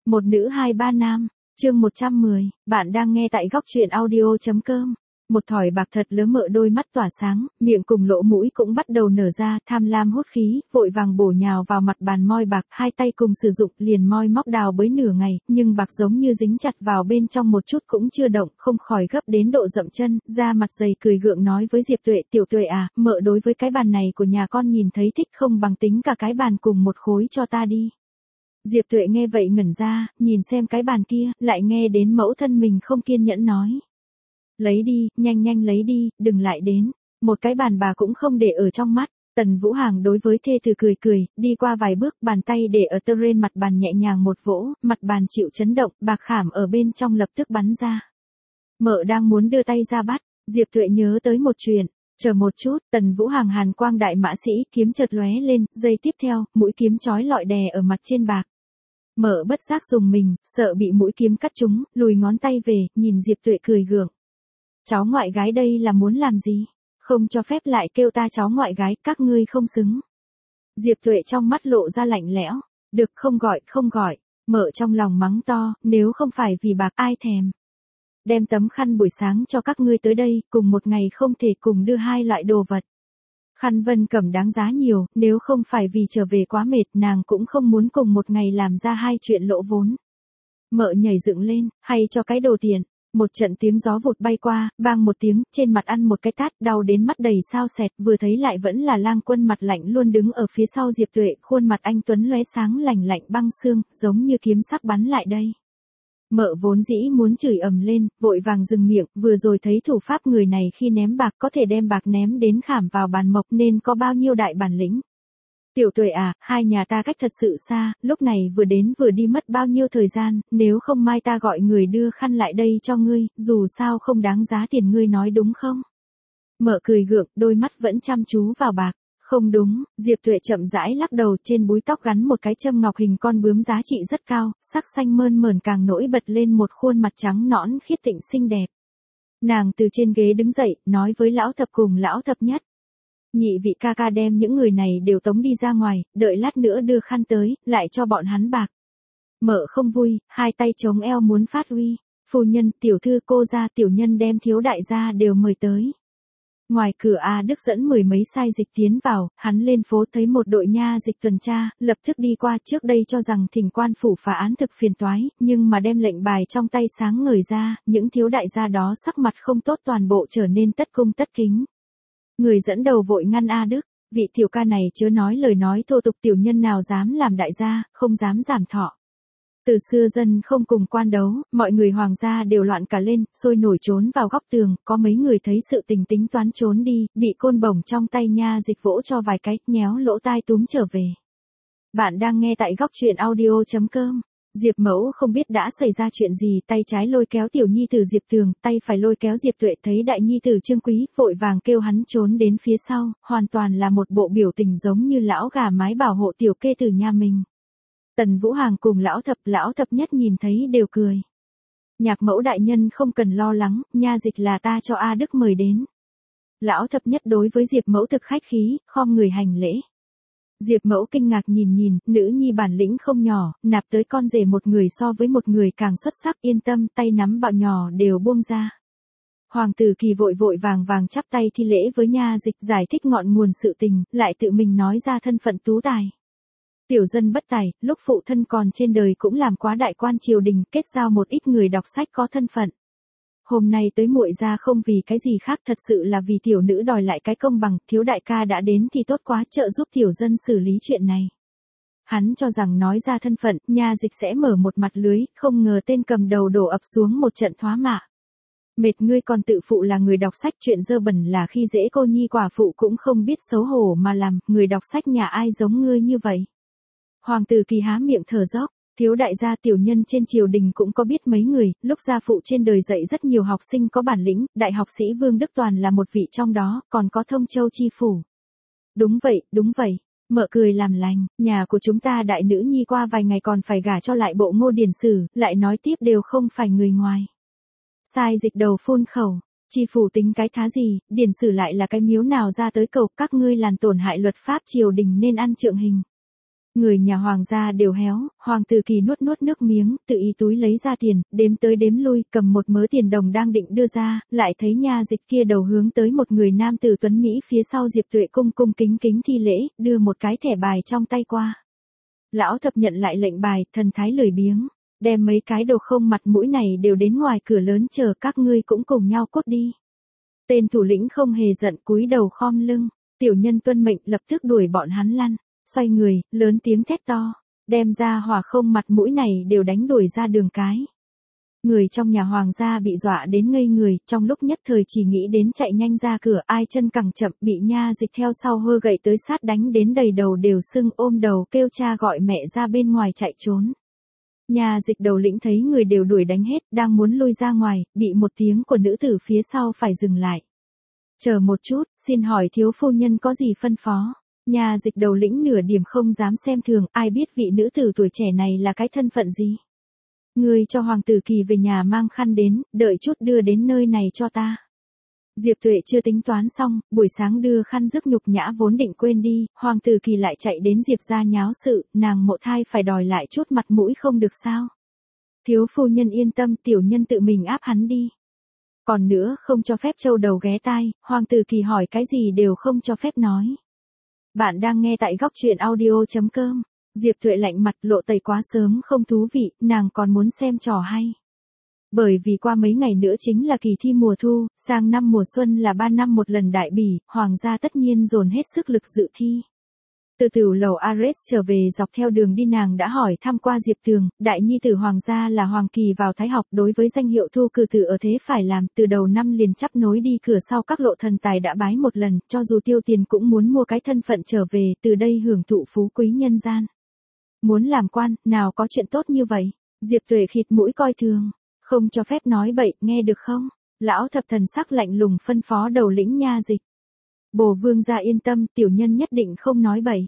Một nữ hai ba nam, chương 110, bạn đang nghe tại góc truyện audio.com. Một thỏi bạc thật lớn mợ đôi mắt tỏa sáng, miệng cùng lỗ mũi cũng bắt đầu nở ra, tham lam hút khí, vội vàng bổ nhào vào mặt bàn moi bạc, hai tay cùng sử dụng liền moi móc đào bới nửa ngày, nhưng bạc giống như dính chặt vào bên trong một chút cũng chưa động, không khỏi gấp đến độ dậm chân, ra mặt dày cười gượng nói với Diệp Tuệ, tiểu Tuệ à, mợ đối với cái bàn này của nhà con nhìn thấy thích không bằng tính cả cái bàn cùng một khối cho ta đi. Diệp Tuệ nghe vậy ngẩn ra, nhìn xem cái bàn kia, lại nghe đến mẫu thân mình không kiên nhẫn nói. Lấy đi, nhanh nhanh lấy đi, đừng lại đến. Một cái bàn bà cũng không để ở trong mắt. Tần Vũ Hàng đối với thê tử cười cười, đi qua vài bước, bàn tay để ở trên mặt bàn nhẹ nhàng một vỗ, mặt bàn chịu chấn động, bạc khảm ở bên trong lập tức bắn ra. Mợ đang muốn đưa tay ra bắt, Diệp Tuệ nhớ tới một chuyện. Chờ một chút, Tần Vũ Hàng hàn quang đại mã sĩ, kiếm chợt lóe lên, giây tiếp theo, mũi kiếm chói lọi đè ở mặt trên bạc. Mợ bất giác dùng mình, sợ bị mũi kiếm cắt trúng, lùi ngón tay về, nhìn Diệp Tuệ cười gượng. Cháu ngoại gái đây là muốn làm gì? Không cho phép lại kêu ta cháu ngoại gái, các ngươi không xứng. Diệp Tuệ trong mắt lộ ra lạnh lẽo. Được không gọi. Mợ trong lòng mắng to, nếu không phải vì bạc ai thèm. Đem tấm khăn buổi sáng cho các ngươi tới đây, cùng một ngày không thể cùng đưa hai loại đồ vật. Khăn Vân Cẩm đáng giá nhiều, nếu không phải vì trở về quá mệt nàng cũng không muốn cùng một ngày làm ra hai chuyện lỗ vốn. Mợ nhảy dựng lên, hay cho cái đồ tiền. Một trận tiếng gió vụt bay qua, bang một tiếng, trên mặt ăn một cái tát, đau đến mắt đầy sao sẹt, vừa thấy lại vẫn là Lang Quân mặt lạnh luôn đứng ở phía sau Diệp Tuệ, khuôn mặt anh tuấn lóe sáng lạnh lạnh băng xương, giống như kiếm sắc bắn lại đây. Mợ vốn dĩ muốn chửi ầm lên, vội vàng dừng miệng, vừa rồi thấy thủ pháp người này khi ném bạc có thể đem bạc ném đến khảm vào bàn mộc nên có bao nhiêu đại bản lĩnh. Tiểu Tuệ à, hai nhà ta cách thật sự xa, lúc này vừa đến vừa đi mất bao nhiêu thời gian, nếu không mai ta gọi người đưa khăn lại đây cho ngươi, dù sao không đáng giá tiền ngươi nói đúng không? Mợ cười gượng, đôi mắt vẫn chăm chú vào bạc. Không đúng, Diệp Tuệ chậm rãi lắc đầu, trên búi tóc gắn một cái châm ngọc hình con bướm giá trị rất cao, sắc xanh mơn mởn càng nổi bật lên một khuôn mặt trắng nõn khiết tịnh xinh đẹp. Nàng từ trên ghế đứng dậy, nói với lão thập cùng lão thập nhất. Nhị vị ca ca đem những người này đều tống đi ra ngoài, đợi lát nữa đưa khăn tới, lại cho bọn hắn bạc. Mợ không vui, hai tay chống eo muốn phát uy. Phu nhân, tiểu thư cô gia tiểu nhân đem thiếu đại gia đều mời tới. Ngoài cửa A Đức dẫn mười mấy sai dịch tiến vào, hắn lên phố thấy một đội nha dịch tuần tra, lập tức đi qua, trước đây cho rằng thỉnh quan phủ phá án thực phiền toái, nhưng mà đem lệnh bài trong tay sáng ngời ra, những thiếu đại gia đó sắc mặt không tốt toàn bộ trở nên tất cung tất kính. Người dẫn đầu vội ngăn A Đức, vị tiểu ca này chớ nói lời nói thô tục, tiểu nhân nào dám làm đại gia, không dám giảm thọ. Từ xưa dân không cùng quan đấu, mọi người hoàng gia đều loạn cả lên, sôi nổi trốn vào góc tường, có mấy người thấy sự tình tính toán trốn đi, bị côn bổng trong tay nha dịch vỗ cho vài cái, nhéo lỗ tai túm trở về. Bạn đang nghe tại góc truyện audio.com. Diệp Mẫu không biết đã xảy ra chuyện gì, tay trái lôi kéo tiểu nhi tử Diệp Tường, tay phải lôi kéo Diệp Tuệ, thấy đại nhi tử Trương Quý, vội vàng kêu hắn trốn đến phía sau, hoàn toàn là một bộ biểu tình giống như lão gà mái bảo hộ tiểu kê tử nhà mình. Tần Vũ Hàng cùng lão thập nhất nhìn thấy đều cười. Nhạc Mẫu đại nhân không cần lo lắng, nha dịch là ta cho A Đức mời đến. Lão thập nhất đối với Diệp Mẫu thực khách khí, khom người hành lễ. Diệp Mẫu kinh ngạc nhìn, nữ nhi bản lĩnh không nhỏ, nạp tới con rể một người so với một người càng xuất sắc, yên tâm, tay nắm bạo nhỏ đều buông ra. Hoàng tử Kỳ vội vàng chắp tay thi lễ với nha dịch, giải thích ngọn nguồn sự tình, lại tự mình nói ra thân phận tú tài. Tiểu dân bất tài, lúc phụ thân còn trên đời cũng làm quá đại quan triều đình, kết giao một ít người đọc sách có thân phận. Hôm nay tới muội ra không vì cái gì khác, thật sự là vì tiểu nữ đòi lại cái công bằng, thiếu đại ca đã đến thì tốt quá, trợ giúp tiểu dân xử lý chuyện này. Hắn cho rằng nói ra thân phận, nha dịch sẽ mở một mặt lưới, không ngờ tên cầm đầu đổ ập xuống một trận thoá mạ. Mệt ngươi còn tự phụ là người đọc sách, chuyện dơ bẩn là khi dễ cô nhi quả phụ cũng không biết xấu hổ mà làm, người đọc sách nhà ai giống ngươi như vậy. Hoàng tử Kỳ há miệng thở dốc. Thiếu đại gia tiểu nhân trên triều đình cũng có biết mấy người, lúc gia phụ trên đời dạy rất nhiều học sinh có bản lĩnh, đại học sĩ Vương Đức Toàn là một vị trong đó, còn có Thông Châu chi phủ. Đúng vậy, mợ cười làm lành, nhà của chúng ta đại nữ nhi qua vài ngày còn phải gả cho lại bộ Ngô Điền Sử, lại nói tiếp đều không phải người ngoài. Sai dịch đầu phun khẩu, chi phủ tính cái thá gì, Điền Sử lại là cái miếu nào ra tới cầu, các ngươi làm tổn hại luật pháp triều đình nên ăn trượng hình. Người nhà hoàng gia đều héo, Hoàng Tử Kỳ nuốt nuốt nước miếng, tự ý túi lấy ra tiền, đếm tới đếm lui, cầm một mớ tiền đồng đang định đưa ra, lại thấy nha dịch kia đầu hướng tới một người nam tử tuấn Mỹ phía sau Diệp Tuệ cung cung kính kính thi lễ, đưa một cái thẻ bài trong tay qua. Lão thập nhận lại lệnh bài, thần thái lười biếng, đem mấy cái đồ không mặt mũi này đều đến ngoài cửa lớn chờ các ngươi cũng cùng nhau cút đi. Tên thủ lĩnh không hề giận cúi đầu khom lưng, tiểu nhân tuân mệnh lập tức đuổi bọn hắn lăn. Xoay người, lớn tiếng thét to, đem ra hỏa không mặt mũi này đều đánh đuổi ra đường cái. Người trong nhà hoàng gia bị dọa đến ngây người, trong lúc nhất thời chỉ nghĩ đến chạy nhanh ra cửa, ai chân càng chậm bị nha dịch theo sau hơ gậy tới sát đánh đến đầy đầu đều sưng, ôm đầu kêu cha gọi mẹ ra bên ngoài chạy trốn. Nha dịch đầu lĩnh thấy người đều đuổi đánh hết, đang muốn lui ra ngoài, bị một tiếng của nữ tử phía sau phải dừng lại. Chờ một chút, xin hỏi thiếu phu nhân có gì phân phó? Nhà dịch đầu lĩnh nửa điểm không dám xem thường, ai biết vị nữ tử tuổi trẻ này là cái thân phận gì. Ngươi cho Hoàng Tử Kỳ về nhà mang khăn đến, đợi chút đưa đến nơi này cho ta. Diệp Tuệ chưa tính toán xong, buổi sáng đưa khăn rước nhục nhã vốn định quên đi, Hoàng Tử Kỳ lại chạy đến Diệp gia nháo sự, nàng Mộ Thai phải đòi lại chút mặt mũi không được sao. Thiếu phu nhân yên tâm, tiểu nhân tự mình áp hắn đi. Còn nữa, không cho phép châu đầu ghé tai, Hoàng Tử Kỳ hỏi cái gì đều không cho phép nói. Bạn đang nghe tại góc truyện audio.com. Diệp Tuệ lạnh mặt, lộ tẩy quá sớm không thú vị, nàng còn muốn xem trò hay. Bởi vì qua mấy ngày nữa chính là kỳ thi mùa thu, sang năm mùa xuân là 3 năm một lần đại bỉ, hoàng gia tất nhiên dồn hết sức lực dự thi. Từ tiểu lầu Ares trở về dọc theo đường đi nàng đã hỏi thăm qua Diệp Tường, đại nhi tử hoàng gia là Hoàng Kỳ vào Thái học, đối với danh hiệu thu cử tử ở thế phải làm, từ đầu năm liền chắp nối đi cửa sau các lộ thần tài đã bái một lần, cho dù tiêu tiền cũng muốn mua cái thân phận trở về, từ đây hưởng thụ phú quý nhân gian. Muốn làm quan, nào có chuyện tốt như vậy? Diệp Tuệ khịt mũi coi thường, không cho phép nói bậy, nghe được không? Lão thập thần sắc lạnh lùng phân phó đầu lĩnh nha dịch. Bồ vương gia yên tâm, tiểu nhân nhất định không nói bậy.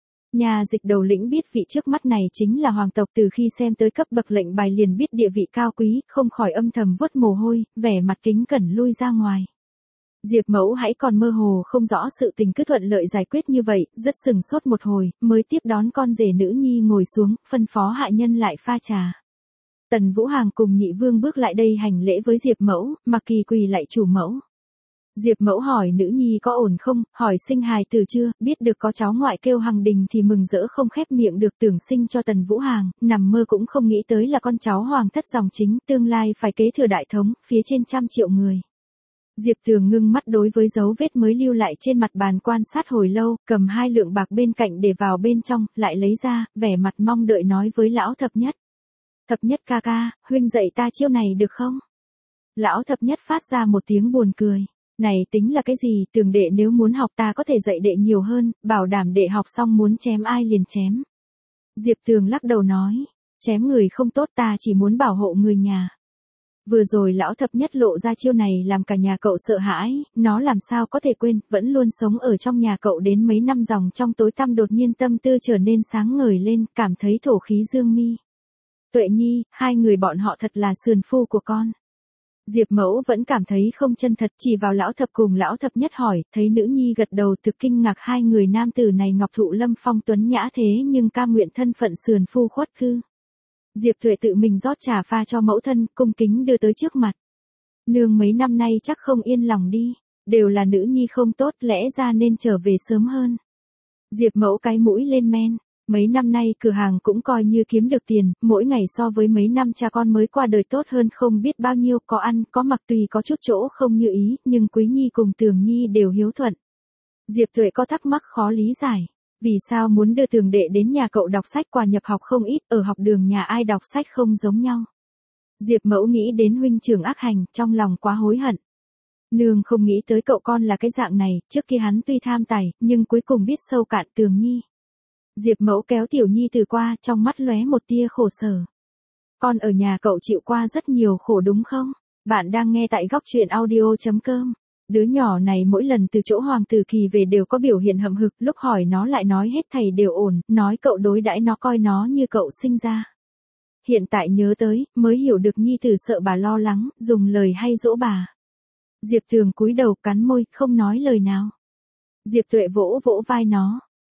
Nhà dịch đầu lĩnh biết vị trước mắt này chính là hoàng tộc, từ khi xem tới cấp bậc lệnh bài liền biết địa vị cao quý, không khỏi âm thầm vuốt mồ hôi, vẻ mặt kính cẩn lui ra ngoài. Diệp mẫu hãy còn mơ hồ không rõ sự tình cứ thuận lợi giải quyết như vậy, rất sừng sốt một hồi, mới tiếp đón con rể nữ nhi ngồi xuống, phân phó hạ nhân lại pha trà. Tần Vũ Hàng cùng nhị vương bước lại đây hành lễ với Diệp mẫu, mặc kỳ quỳ lại chủ mẫu. Diệp mẫu hỏi nữ nhi có ổn không, hỏi sinh hài tử chưa, biết được có cháu ngoại kêu Hằng Đình thì mừng rỡ không khép miệng được, tưởng sinh cho Tần Vũ Hàng, nằm mơ cũng không nghĩ tới là con cháu hoàng thất dòng chính, tương lai phải kế thừa đại thống, phía trên 100 triệu người. Diệp Tường ngưng mắt đối với dấu vết mới lưu lại trên mặt bàn quan sát hồi lâu, cầm 2 lượng bạc bên cạnh để vào bên trong, lại lấy ra, vẻ mặt mong đợi nói với lão thập nhất. Thập nhất ca ca, huynh dạy ta chiêu này được không? Lão thập nhất phát ra một tiếng buồn cười. Này tính là cái gì, Tường đệ nếu muốn học ta có thể dạy đệ nhiều hơn, bảo đảm đệ học xong muốn chém ai liền chém. Diệp Tường lắc đầu nói, chém người không tốt, ta chỉ muốn bảo hộ người nhà. Vừa rồi lão thập nhất lộ ra chiêu này làm cả nhà cậu sợ hãi, nó làm sao có thể quên, vẫn luôn sống ở trong nhà cậu đến mấy năm dòng trong tối tăm đột nhiên tâm tư trở nên sáng ngời lên, cảm thấy thổ khí dương mi. Tuệ nhi, 2 người bọn họ thật là sườn phu của con. Diệp mẫu vẫn cảm thấy không chân thật, chỉ vào lão thập cùng lão thập nhất hỏi, thấy nữ nhi gật đầu thực kinh ngạc, 2 người nam tử này ngọc thụ lâm phong tuấn nhã thế nhưng cam nguyện thân phận sườn phu khuất cư. Diệp Tuệ tự mình rót trà pha cho mẫu thân, cung kính đưa tới trước mặt. Nương mấy năm nay chắc không yên lòng đi, đều là nữ nhi không tốt, lẽ ra nên trở về sớm hơn. Diệp mẫu cái mũi lên men. Mấy năm nay cửa hàng cũng coi như kiếm được tiền, mỗi ngày so với mấy năm cha con mới qua đời tốt hơn không biết bao nhiêu, có ăn, có mặc tùy có chút chỗ không như ý, nhưng Quý Nhi cùng Tường Nhi đều hiếu thuận. Diệp Tuệ có thắc mắc khó lý giải, vì sao muốn đưa Tường đệ đến nhà cậu đọc sách, quà nhập học không ít, ở học đường nhà ai đọc sách không giống nhau. Diệp mẫu nghĩ đến huynh trưởng ác hành, trong lòng quá hối hận. Nương không nghĩ tới cậu con là cái dạng này, trước kia hắn tuy tham tài, nhưng cuối cùng biết sâu cạn Tường Nhi. Diệp mẫu kéo tiểu nhi từ qua, trong mắt lóe một tia khổ sở. Con ở nhà cậu chịu qua rất nhiều khổ đúng không? Bạn đang nghe tại góc truyện audio.com. Đứa nhỏ này mỗi lần từ chỗ Hoàng Tử Kỳ về đều có biểu hiện hậm hực, lúc hỏi nó lại nói hết thầy đều ổn, nói cậu đối đãi nó coi nó như cậu sinh ra. Hiện tại nhớ tới, mới hiểu được nhi tử sợ bà lo lắng, dùng lời hay dỗ bà. Diệp Tường cúi đầu cắn môi, không nói lời nào. Diệp Tuệ vỗ vỗ vai nó.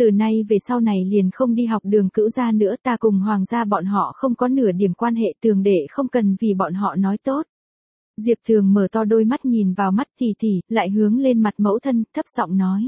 Từ nay về sau này liền không đi học Đường Cữu gia nữa, ta cùng Hoàng gia bọn họ không có nửa điểm quan hệ, Tường đệ không cần vì bọn họ nói tốt. Diệp Thường mở to đôi mắt nhìn vào mắt tỷ tỷ, lại hướng lên mặt mẫu thân, thấp giọng nói.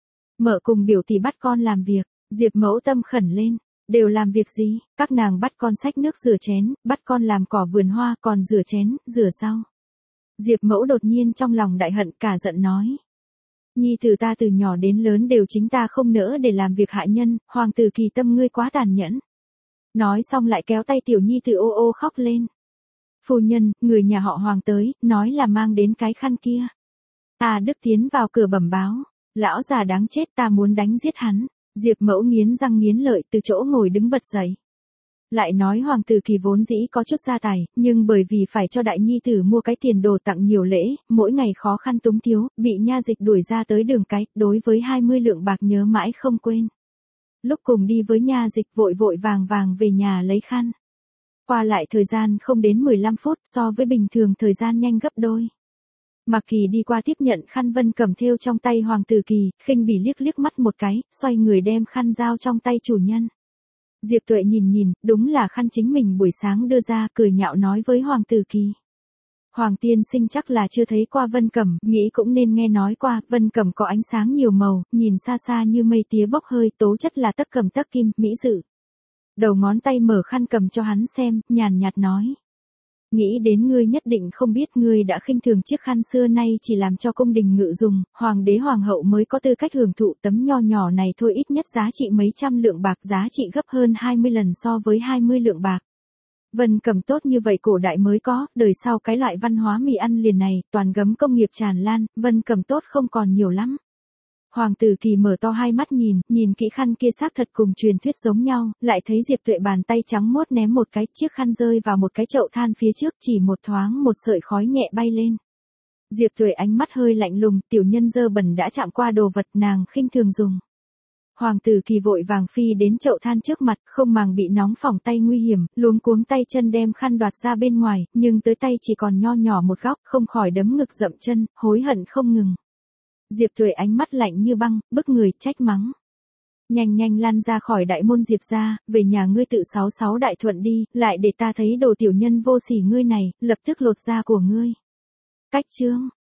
Mợ cùng biểu tỷ bắt con làm việc, Diệp mẫu tâm khẩn lên. Đều làm việc gì? Các nàng bắt con xách nước rửa chén, bắt con làm cỏ vườn hoa, còn rửa chén, rửa rau. Diệp mẫu đột nhiên trong lòng đại hận, cả giận nói. Nhi tử ta từ nhỏ đến lớn đều chính ta không nỡ để làm việc hại nhân, Hoàng tử Kỳ tâm ngươi quá tàn nhẫn. Nói xong lại kéo tay tiểu nhi tử ô ô khóc lên. Phu nhân, người nhà họ Hoàng tới, nói là mang đến cái khăn kia. Đức tiến vào cửa bẩm báo. Lão già đáng chết, ta muốn đánh giết hắn. Diệp mẫu nghiến răng nghiến lợi từ chỗ ngồi đứng bật dậy. Lại nói Hoàng tử Kỳ vốn dĩ có chút gia tài, nhưng bởi vì phải cho đại nhi tử mua cái tiền đồ tặng nhiều lễ, mỗi ngày khó khăn túng thiếu, bị nha dịch đuổi ra tới đường cái, đối với 20 lượng bạc nhớ mãi không quên. Lúc cùng đi với nha dịch vội vội vàng vàng về nhà lấy khăn. Qua lại thời gian không đến 15 phút, so với bình thường thời gian nhanh gấp đôi. Mạc Kỳ đi qua tiếp nhận khăn Vân Cẩm thêu trong tay Hoàng tử Kỳ, khinh bỉ liếc liếc mắt một cái, xoay người đem khăn giao trong tay chủ nhân. Diệp Tuệ nhìn, đúng là khăn chính mình buổi sáng đưa ra, cười nhạo nói với Hoàng tử Kỳ. Hoàng tiên sinh chắc là chưa thấy qua Vân Cẩm, nghĩ cũng nên nghe nói qua, Vân Cẩm có ánh sáng nhiều màu, nhìn xa xa như mây tía bốc hơi, tố chất là tấc cẩm tấc kim, mỹ dự. Đầu ngón tay mở khăn cầm cho hắn xem, nhàn nhạt nói. Nghĩ đến ngươi nhất định không biết ngươi đã khinh thường chiếc khăn xưa nay chỉ làm cho cung đình ngự dùng, hoàng đế hoàng hậu mới có tư cách hưởng thụ, tấm nho nhỏ này thôi ít nhất giá trị mấy trăm lượng bạc, giá trị gấp hơn 20 lần so với 20 lượng bạc. Vân Cẩm tốt như vậy cổ đại mới có, đời sau cái loại văn hóa mì ăn liền này, toàn gấm công nghiệp tràn lan, Vân Cẩm tốt không còn nhiều lắm. Hoàng tử Kỳ mở to hai mắt nhìn kỹ khăn kia xác thật cùng truyền thuyết giống nhau, lại thấy Diệp Tuệ bàn tay trắng muốt ném một cái, chiếc khăn rơi vào một cái chậu than phía trước, chỉ một thoáng một sợi khói nhẹ bay lên. Diệp Tuệ ánh mắt hơi lạnh lùng, tiểu nhân dơ bẩn đã chạm qua đồ vật nàng khinh thường dùng. Hoàng tử Kỳ vội vàng phi đến chậu than trước mặt, không màng bị nóng phỏng tay nguy hiểm, luống cuống tay chân đem khăn đoạt ra bên ngoài, nhưng tới tay chỉ còn nho nhỏ một góc, không khỏi đấm ngực dậm chân, hối hận không ngừng. Diệp Tuệ ánh mắt lạnh như băng, bức người, trách mắng. Nhanh lăn ra khỏi đại môn Diệp gia, về nhà ngươi tự 66 đại thuận đi, lại để ta thấy đồ tiểu nhân vô sỉ ngươi này, lập tức lột da của ngươi. Cách chương.